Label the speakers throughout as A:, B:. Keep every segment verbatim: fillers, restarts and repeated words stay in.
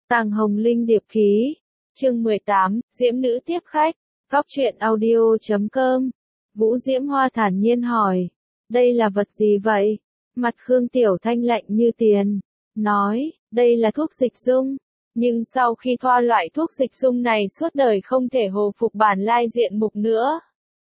A: Tàng Hồng Linh điệp khí. Chương mười tám, Diễm nữ tiếp khách. Góc truyện audio chấm com. Vũ Diễm Hoa thản nhiên hỏi. Đây là vật gì vậy? Mặt Khương Tiểu Thanh lạnh như tiền. Nói, đây là thuốc dịch dung. Nhưng sau khi thoa loại thuốc dịch dung này suốt đời không thể hồi phục bản lai diện mục nữa.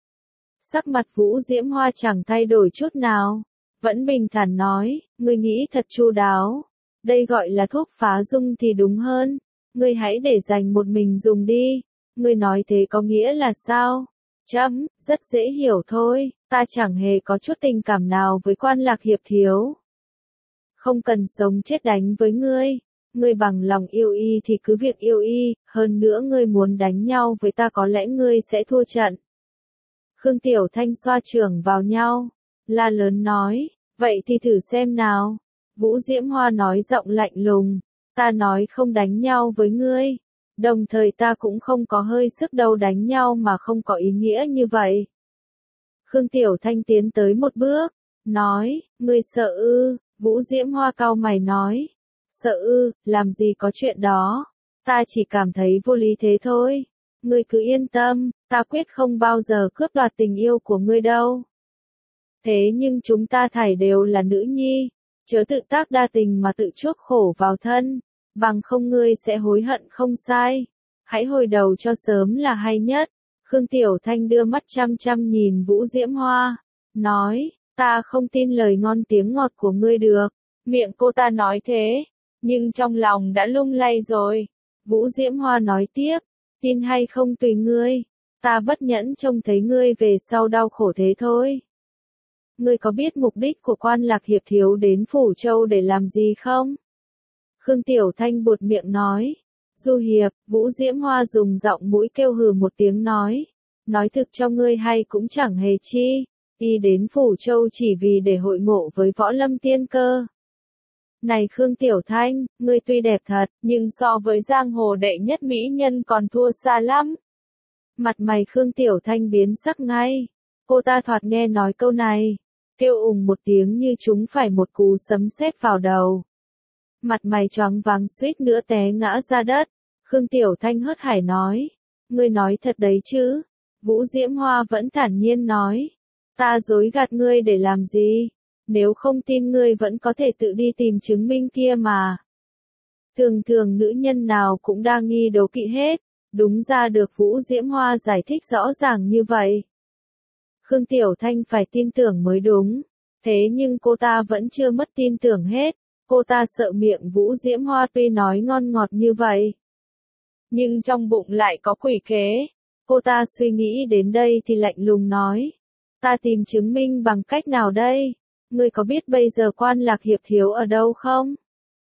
A: Sắc mặt Vũ Diễm Hoa chẳng thay đổi chút nào. Vẫn bình thản nói, ngươi nghĩ thật chu đáo. Đây gọi là thuốc phá dung thì đúng hơn. Ngươi hãy để dành một mình dùng đi. Ngươi nói thế có nghĩa là sao? Chấm, rất dễ hiểu thôi, ta chẳng hề có chút tình cảm nào với Quan Lạc Hiệp thiếu. Không cần sống chết đánh với ngươi. Ngươi bằng lòng yêu y thì cứ việc yêu y, hơn nữa ngươi muốn đánh nhau với ta có lẽ ngươi sẽ thua trận. Khương Tiểu Thanh xoa trưởng vào nhau, la lớn nói, vậy thì thử xem nào. Vũ Diễm Hoa nói giọng lạnh lùng, ta nói không đánh nhau với ngươi, đồng thời ta cũng không có hơi sức đâu đánh nhau mà không có ý nghĩa như vậy. Khương Tiểu Thanh tiến tới một bước, nói, ngươi sợ ư? Vũ Diễm Hoa cau mày nói, sợ ư, làm gì có chuyện đó, ta chỉ cảm thấy vô lý thế thôi. Ngươi cứ yên tâm, ta quyết không bao giờ cướp đoạt tình yêu của ngươi đâu. Thế nhưng chúng ta thảy đều là nữ nhi, chớ tự tác đa tình mà tự chuốc khổ vào thân, bằng không ngươi sẽ hối hận không sai. Hãy hồi đầu cho sớm là hay nhất. Khương Tiểu Thanh đưa mắt chăm chăm nhìn Vũ Diễm Hoa, nói, ta không tin lời ngon tiếng ngọt của ngươi được. Miệng cô ta nói thế, nhưng trong lòng đã lung lay rồi. Vũ Diễm Hoa nói tiếp, tin hay không tùy ngươi, ta bất nhẫn trông thấy ngươi về sau đau khổ thế thôi. Ngươi có biết mục đích của Quan Lạc Hiệp thiếu đến Phủ Châu để làm gì không? Khương Tiểu Thanh buột miệng nói. Du Hiệp, Vũ Diễm Hoa dùng giọng mũi kêu hừ một tiếng nói. Nói thực cho ngươi hay cũng chẳng hề chi, y đến Phủ Châu chỉ vì để hội ngộ với Võ Lâm Tiên Cơ. Này Khương Tiểu Thanh, ngươi tuy đẹp thật, nhưng so với giang hồ đệ nhất mỹ nhân còn thua xa lắm. Mặt mày Khương Tiểu Thanh biến sắc ngay. Cô ta thoạt nghe nói câu này, kêu ùng một tiếng như chúng phải một cú sấm sét vào đầu. Mặt mày choáng váng suýt nữa té ngã ra đất. Khương Tiểu Thanh hớt hải nói, ngươi nói thật đấy chứ? Vũ Diễm Hoa vẫn thản nhiên nói, ta dối gạt ngươi để làm gì? Nếu không tin ngươi vẫn có thể tự đi tìm chứng minh kia mà. Thường thường nữ nhân nào cũng đa nghi đố kỵ hết, đúng ra được Vũ Diễm Hoa giải thích rõ ràng như vậy. Khương Tiểu Thanh phải tin tưởng mới đúng, thế nhưng cô ta vẫn chưa mất tin tưởng hết, cô ta sợ miệng Vũ Diễm Hoa tuy nói ngon ngọt như vậy, nhưng trong bụng lại có quỷ kế. Cô ta suy nghĩ đến đây thì lạnh lùng nói, ta tìm chứng minh bằng cách nào đây? Ngươi có biết bây giờ Quan Lạc Hiệp thiếu ở đâu không?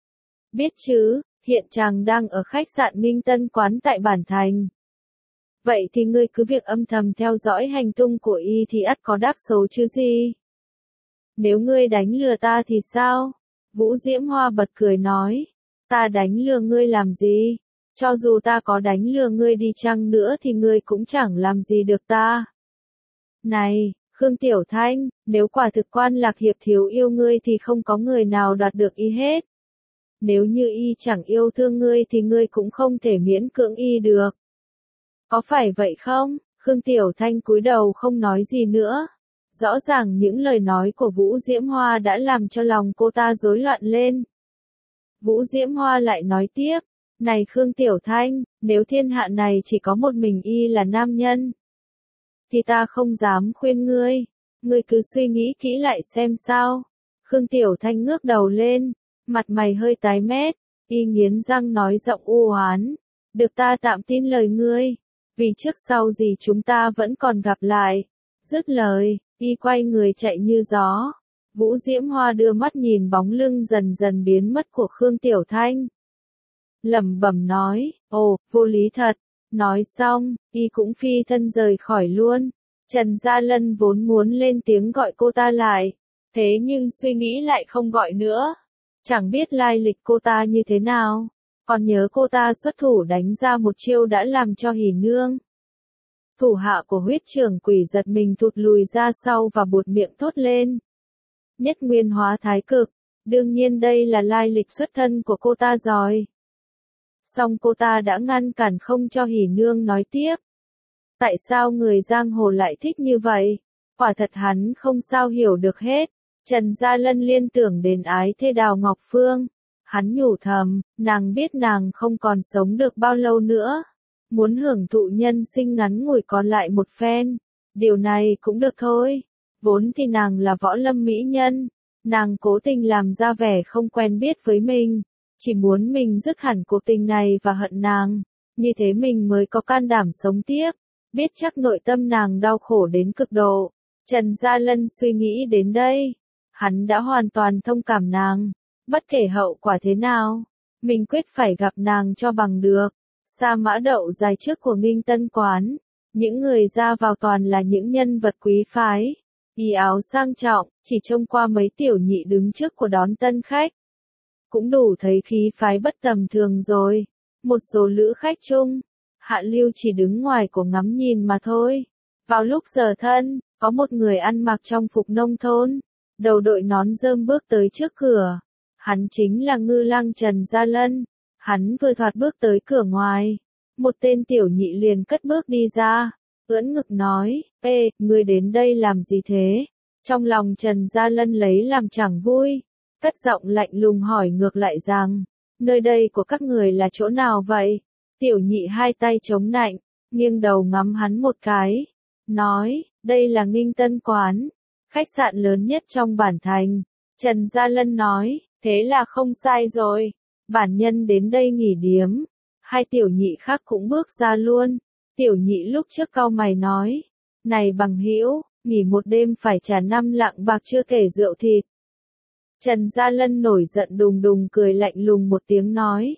A: Biết chứ, hiện chàng đang ở khách sạn Minh Tân Quán tại Bản Thành. Vậy thì ngươi cứ việc âm thầm theo dõi hành tung của y thì ắt có đắc số chứ gì. Nếu ngươi đánh lừa ta thì sao? Vũ Diễm Hoa bật cười nói, ta đánh lừa ngươi làm gì? Cho dù ta có đánh lừa ngươi đi chăng nữa thì ngươi cũng chẳng làm gì được ta. Này, Khương Tiểu Thanh, nếu quả thực Quan Lạc Hiệp thiếu yêu ngươi thì không có người nào đoạt được y hết. Nếu như y chẳng yêu thương ngươi thì ngươi cũng không thể miễn cưỡng y được. Có phải vậy không? Khương Tiểu Thanh cúi đầu không nói gì nữa. Rõ ràng những lời nói của Vũ Diễm Hoa đã làm cho lòng cô ta rối loạn lên. Vũ Diễm Hoa lại nói tiếp, này Khương Tiểu Thanh, nếu thiên hạ này chỉ có một mình y là nam nhân, thì ta không dám khuyên ngươi, ngươi cứ suy nghĩ kỹ lại xem sao. Khương Tiểu Thanh ngước đầu lên, mặt mày hơi tái mét, y nghiến răng nói giọng u oán, được ta tạm tin lời ngươi, vì trước sau gì chúng ta vẫn còn gặp lại. Dứt lời, y quay người chạy như gió. Vũ Diễm Hoa đưa mắt nhìn bóng lưng dần dần biến mất của Khương Tiểu Thanh. Lẩm bẩm nói, ồ, vô lý thật. Nói xong, y cũng phi thân rời khỏi luôn. Trần Gia Lân vốn muốn lên tiếng gọi cô ta lại, thế nhưng suy nghĩ lại không gọi nữa. Chẳng biết lai lịch cô ta như thế nào, còn nhớ cô ta xuất thủ đánh ra một chiêu đã làm cho Hỉ Nương, thủ hạ của Huyết Trưởng Quỷ, giật mình thụt lùi ra sau và buột miệng thốt lên. Nhất Nguyên Hóa Thái Cực, đương nhiên đây là lai lịch xuất thân của cô ta rồi. Song cô ta đã ngăn cản không cho Hỉ Nương nói tiếp. Tại sao người giang hồ lại thích như vậy? Quả thật hắn không sao hiểu được hết. Trần Gia Lân liên tưởng đến ái thê Đào Ngọc Phương. Hắn nhủ thầm, nàng biết nàng không còn sống được bao lâu nữa. Muốn hưởng thụ nhân sinh ngắn ngủi còn lại một phen. Điều này cũng được thôi. Vốn thì nàng là võ lâm mỹ nhân. Nàng cố tình làm ra vẻ không quen biết với mình. Chỉ muốn mình dứt hẳn cuộc tình này và hận nàng. Như thế mình mới có can đảm sống tiếp. Biết chắc nội tâm nàng đau khổ đến cực độ. Trần Gia Lân suy nghĩ đến đây. Hắn đã hoàn toàn thông cảm nàng. Bất kể hậu quả thế nào, mình quyết phải gặp nàng cho bằng được. Sa mã đậu dài trước của Nghinh Tân Quán. Những người ra vào toàn là những nhân vật quý phái. Y áo sang trọng, chỉ trông qua mấy tiểu nhị đứng trước của đón tân khách. Cũng đủ thấy khí phái bất tầm thường rồi. Một số lữ khách chung, Hạ Lưu chỉ đứng ngoài của ngắm nhìn mà thôi. Vào lúc giờ thân, có một người ăn mặc trong phục nông thôn, đầu đội nón rơm bước tới trước cửa. Hắn chính là Ngư Lăng Trần Gia Lân. Hắn vừa thoạt bước tới cửa ngoài, một tên tiểu nhị liền cất bước đi ra, ưỡn ngực nói, ê, ngươi đến đây làm gì thế? Trong lòng Trần Gia Lân lấy làm chẳng vui, cất giọng lạnh lùng hỏi ngược lại rằng, nơi đây của các người là chỗ nào vậy? Tiểu nhị hai tay chống nạnh, nghiêng đầu ngắm hắn một cái, nói, đây là Nghinh Tân Quán, khách sạn lớn nhất trong bản thành. Trần Gia Lân nói, thế là không sai rồi, bản nhân đến đây nghỉ điếm. Hai tiểu nhị khác cũng bước ra luôn. Tiểu nhị lúc trước cau mày nói, này bằng hữu, nghỉ một đêm phải trả năm lạng bạc chưa kể rượu thịt. Trần Gia Lân nổi giận đùng đùng cười lạnh lùng một tiếng nói.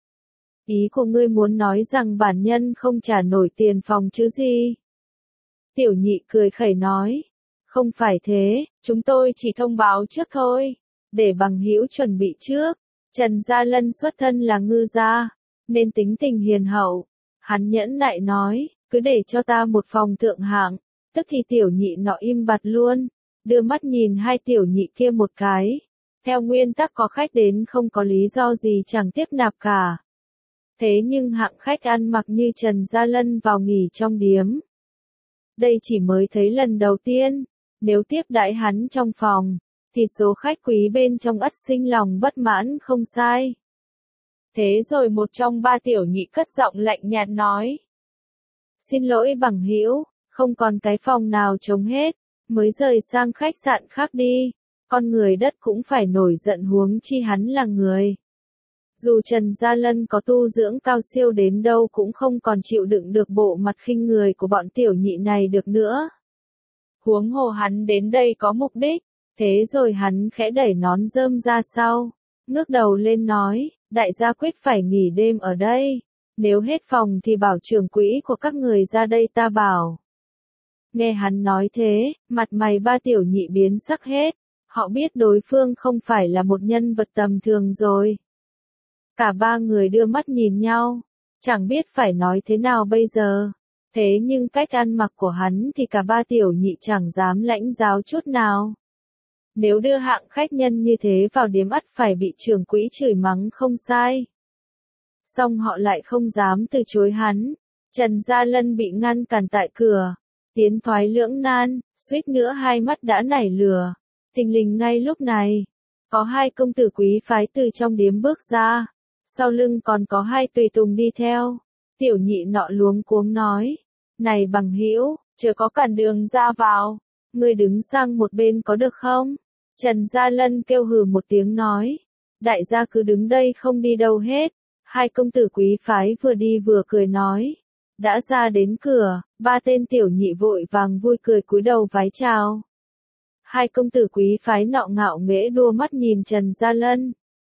A: Ý của ngươi muốn nói rằng bản nhân không trả nổi tiền phòng chứ gì? Tiểu nhị cười khẩy nói, không phải thế, chúng tôi chỉ thông báo trước thôi, để bằng hữu chuẩn bị trước. Trần Gia Lân xuất thân là ngư gia, nên tính tình hiền hậu. Hắn nhẫn nại nói, cứ để cho ta một phòng thượng hạng. Tức thì tiểu nhị nọ im bặt luôn, đưa mắt nhìn hai tiểu nhị kia một cái. Theo nguyên tắc có khách đến không có lý do gì chẳng tiếp nạp cả. Thế nhưng hạng khách ăn mặc như Trần Gia Lân vào nghỉ trong điếm. Đây chỉ mới thấy lần đầu tiên, nếu tiếp đãi hắn trong phòng, thì số khách quý bên trong ắt sinh lòng bất mãn không sai. Thế rồi một trong ba tiểu nhị cất giọng lạnh nhạt nói. Xin lỗi bằng hữu, không còn cái phòng nào trống hết, mới rời sang khách sạn khác đi. Con người đất cũng phải nổi giận huống chi hắn là người. Dù Trần Gia Lân có tu dưỡng cao siêu đến đâu cũng không còn chịu đựng được bộ mặt khinh người của bọn tiểu nhị này được nữa. Huống hồ hắn đến đây có mục đích, thế rồi hắn khẽ đẩy nón rơm ra sau, ngước đầu lên nói, đại gia quyết phải nghỉ đêm ở đây, nếu hết phòng thì bảo trưởng quỹ của các người ra đây ta bảo. Nghe hắn nói thế, mặt mày ba tiểu nhị biến sắc hết, họ biết đối phương không phải là một nhân vật tầm thường rồi. Cả ba người đưa mắt nhìn nhau, chẳng biết phải nói thế nào bây giờ. Thế nhưng cách ăn mặc của hắn thì cả ba tiểu nhị chẳng dám lãnh giáo chút nào. Nếu đưa hạng khách nhân như thế vào điếm ắt phải bị trưởng quỹ chửi mắng không sai. Song họ lại không dám từ chối hắn. Trần Gia Lân bị ngăn cản tại cửa, tiến thoái lưỡng nan, suýt nữa hai mắt đã nảy lửa. Thình lình ngay lúc này, có hai công tử quý phái từ trong điếm bước ra, sau lưng còn có hai tùy tùng đi theo. Tiểu nhị nọ luống cuống nói, này bằng hữu, chớ có cản đường ra vào, ngươi đứng sang một bên có được không? Trần Gia Lân kêu hừ một tiếng nói, đại gia cứ đứng đây không đi đâu hết. Hai công tử quý phái vừa đi vừa cười nói, đã ra đến cửa, ba tên tiểu nhị vội vàng vui cười cúi đầu vái chào. Hai công tử quý phái nọ ngạo nghễ đua mắt nhìn Trần Gia Lân,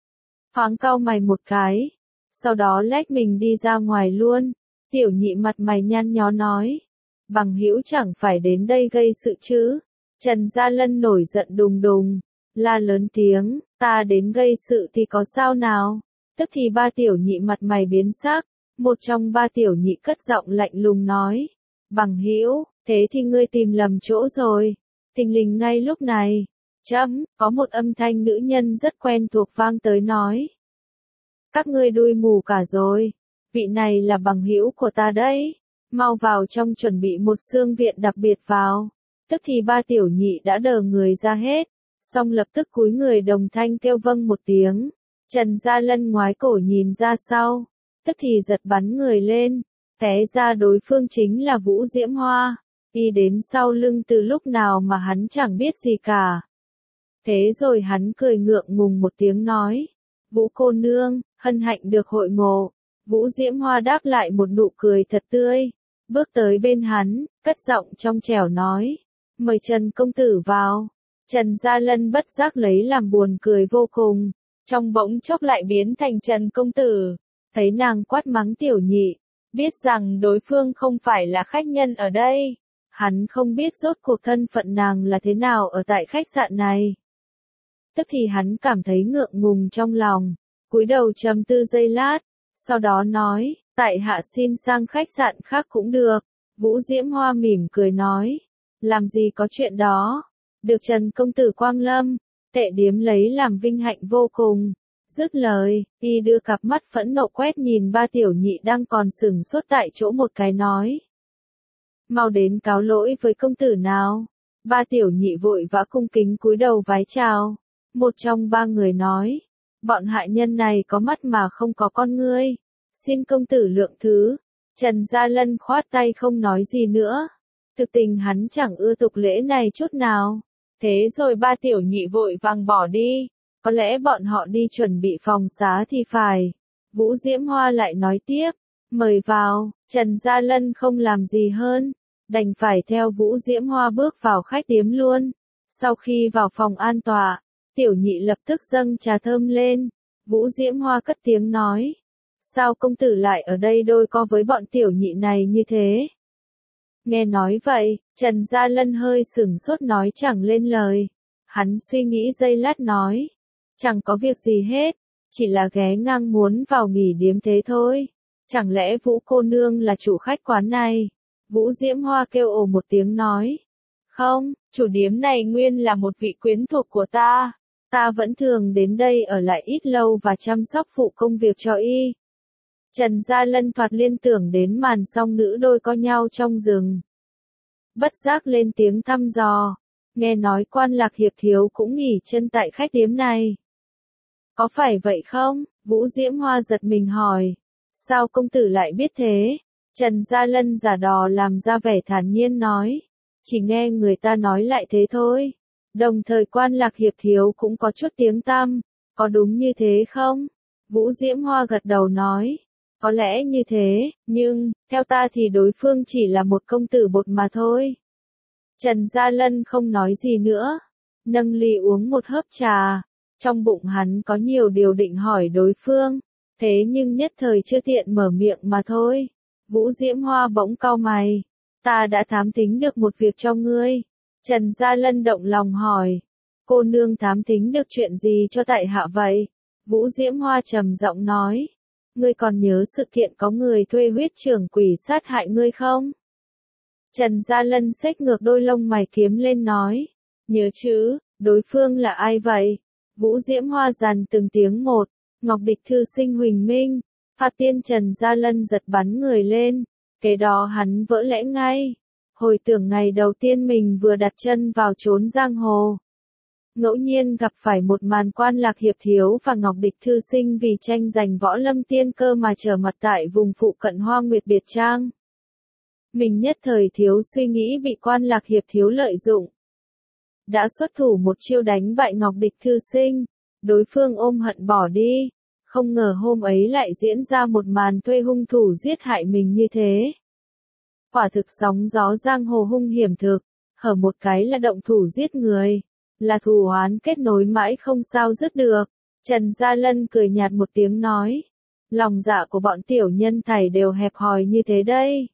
A: thoáng cau mày một cái, sau đó lách mình đi ra ngoài luôn. Tiểu nhị mặt mày nhăn nhó nói, bằng hữu chẳng phải đến đây gây sự chứ? Trần Gia Lân nổi giận đùng đùng, la lớn tiếng, ta đến gây sự thì có sao nào? Tức thì ba tiểu nhị mặt mày biến sắc, một trong ba tiểu nhị cất giọng lạnh lùng nói, bằng hữu, thế thì ngươi tìm lầm chỗ rồi. Thình lình ngay lúc này, chấm, có một âm thanh nữ nhân rất quen thuộc vang tới nói. Các ngươi đuôi mù cả rồi. Vị này là bằng hữu của ta đấy. Mau vào trong chuẩn bị một xương viện đặc biệt vào. Tức thì ba tiểu nhị đã đờ người ra hết. Xong lập tức cúi người đồng thanh kêu vâng một tiếng. Trần Gia Lân ngoái cổ nhìn ra sau. Tức thì giật bắn người lên. Té ra đối phương chính là Vũ Diễm Hoa. Y đến sau lưng từ lúc nào mà hắn chẳng biết gì cả. Thế rồi hắn cười ngượng ngùng một tiếng nói. Vũ cô nương, hân hạnh được hội ngộ. Vũ Diễm Hoa đáp lại một nụ cười thật tươi. Bước tới bên hắn, cất giọng trong trẻo nói. Mời Trần công tử vào. Trần Gia Lân bất giác lấy làm buồn cười vô cùng. Trong bỗng chốc lại biến thành Trần công tử. Thấy nàng quát mắng tiểu nhị. Biết rằng đối phương không phải là khách nhân ở đây. Hắn không biết rốt cuộc thân phận nàng là thế nào ở tại khách sạn này. Tức thì hắn cảm thấy ngượng ngùng trong lòng. Cúi đầu trầm tư giây lát. Sau đó nói, tại hạ xin sang khách sạn khác cũng được. Vũ Diễm Hoa mỉm cười nói. Làm gì có chuyện đó. Được Trần công tử quang lâm. Tệ điếm lấy làm vinh hạnh vô cùng. Dứt lời, y đưa cặp mắt phẫn nộ quét nhìn ba tiểu nhị đang còn sừng sốt tại chỗ một cái nói. Mau đến cáo lỗi với công tử nào. Ba tiểu nhị vội vã cung kính cúi đầu vái chào. Một trong ba người nói. Bọn hại nhân này có mắt mà không có con ngươi. Xin công tử lượng thứ. Trần Gia Lân khoát tay không nói gì nữa. Thực tình hắn chẳng ưa tục lễ này chút nào. Thế rồi ba tiểu nhị vội vàng bỏ đi. Có lẽ bọn họ đi chuẩn bị phòng xá thì phải. Vũ Diễm Hoa lại nói tiếp. Mời vào. Trần Gia Lân không làm gì hơn. Đành phải theo Vũ Diễm Hoa bước vào khách điếm luôn. Sau khi vào phòng an tọa, tiểu nhị lập tức dâng trà thơm lên. Vũ Diễm Hoa cất tiếng nói. Sao công tử lại ở đây đôi co với bọn tiểu nhị này như thế? Nghe nói vậy, Trần Gia Lân hơi sửng sốt nói chẳng lên lời. Hắn suy nghĩ giây lát nói. Chẳng có việc gì hết, chỉ là ghé ngang muốn vào nghỉ điếm thế thôi. Chẳng lẽ Vũ cô nương là chủ khách quán này? Vũ Diễm Hoa kêu ồ một tiếng nói. Không, chủ điếm này nguyên là một vị quyến thuộc của ta. Ta vẫn thường đến đây ở lại ít lâu và chăm sóc phụ công việc cho y. Trần Gia Lân thoạt liên tưởng đến màn song nữ đôi co nhau trong rừng. Bất giác lên tiếng thăm dò. Nghe nói Quan Lạc Hiệp thiếu cũng nghỉ chân tại khách điếm này. Có phải vậy không? Vũ Diễm Hoa giật mình hỏi. Sao công tử lại biết thế? Trần Gia Lân giả đò làm ra vẻ thản nhiên nói. Chỉ nghe người ta nói lại thế thôi. Đồng thời Quan Lạc Hiệp thiếu cũng có chút tiếng tăm. Có đúng như thế không? Vũ Diễm Hoa gật đầu nói. Có lẽ như thế, nhưng, theo ta thì đối phương chỉ là một công tử bột mà thôi. Trần Gia Lân không nói gì nữa. Nâng ly uống một hớp trà. Trong bụng hắn có nhiều điều định hỏi đối phương. Thế nhưng nhất thời chưa tiện mở miệng mà thôi. Vũ Diễm Hoa bỗng cau mày. Ta đã thám tính được một việc cho ngươi. Trần Gia Lân động lòng hỏi. Cô nương thám tính được chuyện gì cho tại hạ vậy? Vũ Diễm Hoa trầm giọng nói. Ngươi còn nhớ sự kiện có người thuê huyết trưởng quỷ sát hại ngươi không? Trần Gia Lân xếch ngược đôi lông mày kiếm lên nói. Nhớ chứ, đối phương là ai vậy? Vũ Diễm Hoa dằn từng tiếng một. Ngọc Địch thư sinh Huỳnh Minh. Phạt tiên Trần Gia Lân giật bắn người lên. Kế đó hắn vỡ lẽ ngay. Hồi tưởng ngày đầu tiên mình vừa đặt chân vào chốn giang hồ. Ngẫu nhiên gặp phải một màn Quan Lạc Hiệp thiếu và Ngọc Địch thư sinh vì tranh giành võ lâm tiên cơ mà trở mặt tại vùng phụ cận Hoa Nguyệt Biệt Trang. Mình nhất thời thiếu suy nghĩ bị Quan Lạc Hiệp thiếu lợi dụng. Đã xuất thủ một chiêu đánh bại Ngọc Địch thư sinh. Đối phương ôm hận bỏ đi. Không ngờ hôm ấy lại diễn ra một màn thuê hung thủ giết hại mình như thế. Quả thực sóng gió giang hồ hung hiểm thực. Hở một cái là động thủ giết người. Là thù oán kết nối mãi không sao dứt được. Trần Gia Lân cười nhạt một tiếng nói. Lòng dạ của bọn tiểu nhân thảy đều hẹp hòi như thế đây.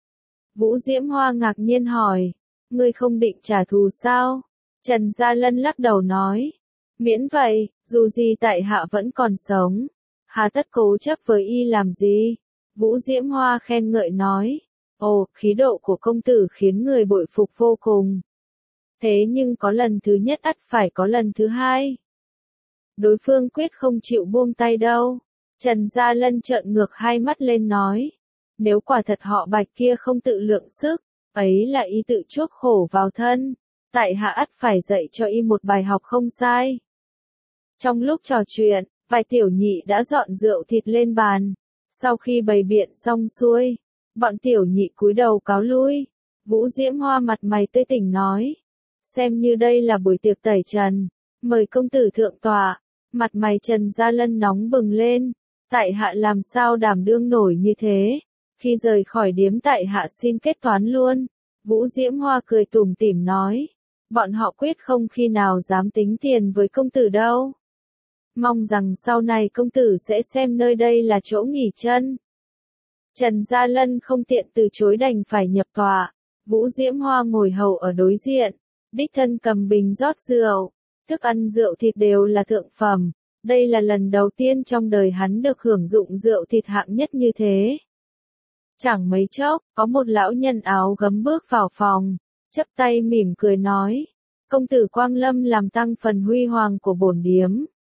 A: Vũ Diễm Hoa ngạc nhiên hỏi. Ngươi không định trả thù sao? Trần Gia Lân lắc đầu nói. Miễn vậy, dù gì tại hạ vẫn còn sống. Hà tất cố chấp với y làm gì? Vũ Diễm Hoa khen ngợi nói. Ồ, khí độ của công tử khiến người bội phục vô cùng. Thế nhưng có lần thứ nhất ắt phải có lần thứ hai. Đối phương quyết không chịu buông tay đâu. Trần Gia Lân trợn ngược hai mắt lên nói. Nếu quả thật họ Bạch kia không tự lượng sức, ấy là y tự chuốc khổ vào thân. Tại hạ ắt phải dạy cho y một bài học không sai. Trong lúc trò chuyện, vài tiểu nhị đã dọn rượu thịt lên bàn. Sau khi bày biện xong xuôi, bọn tiểu nhị cúi đầu cáo lui. Vũ Diễm Hoa mặt mày tươi tỉnh nói. Xem như đây là buổi tiệc tẩy trần. Mời công tử thượng tọa. Mặt mày Trần Gia Lân nóng bừng lên. Tại hạ làm sao đảm đương nổi như thế. Khi rời khỏi điếm tại hạ xin kết toán luôn. Vũ Diễm Hoa cười tủm tỉm nói. Bọn họ quyết không khi nào dám tính tiền với công tử đâu. Mong rằng sau này công tử sẽ xem nơi đây là chỗ nghỉ chân. Trần Gia Lân không tiện từ chối đành phải nhập tọa. Vũ Diễm Hoa ngồi hầu ở đối diện. Đích thân cầm bình rót rượu. Thức ăn rượu thịt đều là thượng phẩm. Đây là lần đầu tiên trong đời hắn được hưởng dụng rượu thịt hạng nhất như thế. Chẳng mấy chốc, có một lão nhân áo gấm bước vào phòng, chắp tay mỉm cười nói. Công tử Quang Lâm làm tăng phần huy hoàng của bổn điếm.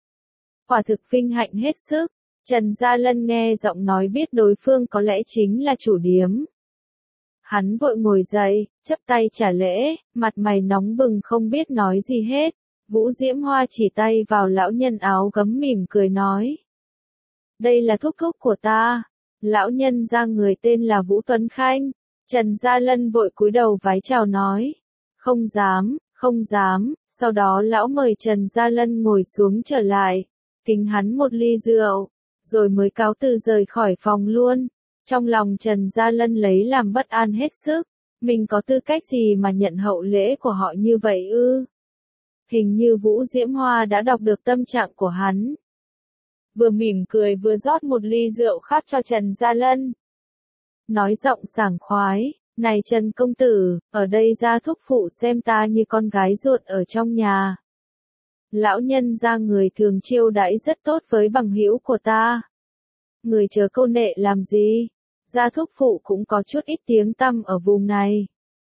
A: Quả thực vinh hạnh hết sức. Trần Gia Lân nghe giọng nói biết đối phương có lẽ chính là chủ điếm. Hắn vội ngồi dậy, chắp tay trả lễ, mặt mày nóng bừng không biết nói gì hết. Vũ Diễm Hoa chỉ tay vào lão nhân áo gấm mỉm cười nói. Đây là thúc thúc của ta. Lão nhân ra người tên là Vũ Tuấn Khanh. Trần Gia Lân vội cúi đầu vái chào nói. Không dám, không dám. Sau đó lão mời Trần Gia Lân ngồi xuống trở lại. Kính hắn một ly rượu. Rồi mới cáo từ rời khỏi phòng luôn. Trong lòng Trần Gia Lân lấy làm bất an hết sức. Mình có tư cách gì mà nhận hậu lễ của họ như vậy ư? Hình như Vũ Diễm Hoa đã đọc được tâm trạng của hắn. Vừa mỉm cười vừa rót một ly rượu khác cho Trần Gia Lân. Nói giọng sảng khoái, này Trần công tử, ở đây gia thúc phụ xem ta như con gái ruột ở trong nhà. Lão nhân gia người thường chiêu đãi rất tốt với bằng hữu của ta. Người chớ câu nệ làm gì, gia thúc phụ cũng có chút ít tiếng tăm ở vùng này.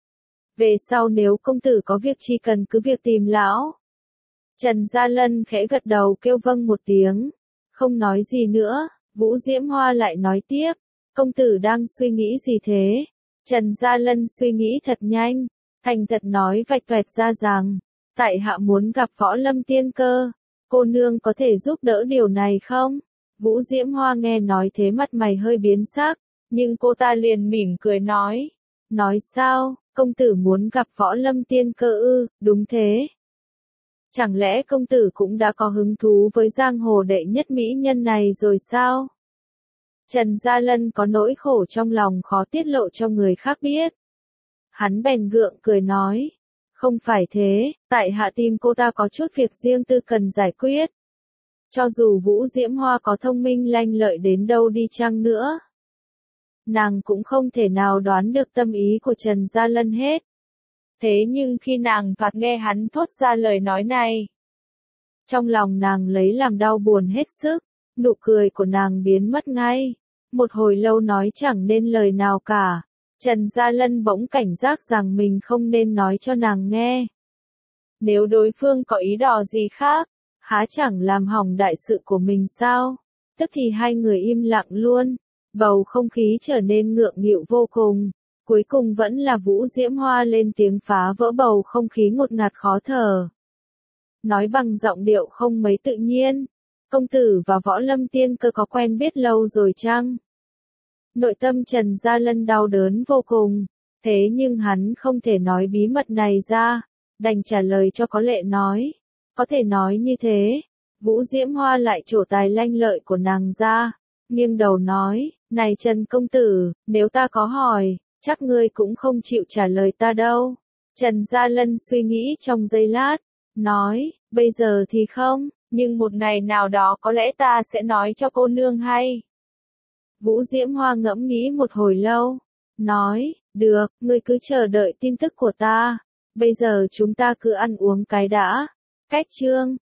A: Về sau nếu công tử có việc chỉ cần cứ việc tìm lão. Trần Gia Lân khẽ gật đầu kêu vâng một tiếng. Không nói gì nữa, Vũ Diễm Hoa lại nói tiếp. Công tử đang suy nghĩ gì thế? Trần Gia Lân suy nghĩ thật nhanh. Thành thật nói vạch toẹt ra rằng. Tại hạ muốn gặp Võ Lâm Tiên Cơ. Cô nương có thể giúp đỡ điều này không? Vũ Diễm Hoa nghe nói thế mặt mày hơi biến sắc. Nhưng cô ta liền mỉm cười nói. Nói sao? Công tử muốn gặp Võ Lâm Tiên Cơ ư? Đúng thế. Chẳng lẽ công tử cũng đã có hứng thú với giang hồ đệ nhất mỹ nhân này rồi sao? Trần Gia Lân có nỗi khổ trong lòng khó tiết lộ cho người khác biết. Hắn bèn gượng cười nói. Không phải thế, tại hạ tìm cô ta có chút việc riêng tư cần giải quyết. Cho dù Vũ Diễm Hoa có thông minh lanh lợi đến đâu đi chăng nữa. Nàng cũng không thể nào đoán được tâm ý của Trần Gia Lân hết. Thế nhưng khi nàng thoạt nghe hắn thốt ra lời nói này. Trong lòng nàng lấy làm đau buồn hết sức, nụ cười của nàng biến mất ngay. Một hồi lâu nói chẳng nên lời nào cả. Trần Gia Lân bỗng cảnh giác rằng mình không nên nói cho nàng nghe. Nếu đối phương có ý đồ gì khác, há chẳng làm hỏng đại sự của mình sao? Tức thì hai người im lặng luôn. Bầu không khí trở nên ngượng nghịu vô cùng. Cuối cùng vẫn là Vũ Diễm Hoa lên tiếng phá vỡ bầu không khí ngột ngạt khó thở. Nói bằng giọng điệu không mấy tự nhiên. Công tử và Võ Lâm Tiên Cơ có quen biết lâu rồi chăng? Nội tâm Trần Gia Lân đau đớn vô cùng. Thế nhưng hắn không thể nói bí mật này ra. Đành trả lời cho có lệ nói. Có thể nói như thế. Vũ Diễm Hoa lại trổ tài lanh lợi của nàng ra. Nghiêng đầu nói. Này Trần công tử, nếu ta có hỏi. Chắc ngươi cũng không chịu trả lời ta đâu. Trần Gia Lân suy nghĩ trong giây lát. Nói, bây giờ thì không, nhưng một ngày nào đó có lẽ ta sẽ nói cho cô nương hay. Vũ Diễm Hoa ngẫm nghĩ một hồi lâu. Nói, được, ngươi cứ chờ đợi tin tức của ta. Bây giờ chúng ta cứ ăn uống cái đã. Cách chương.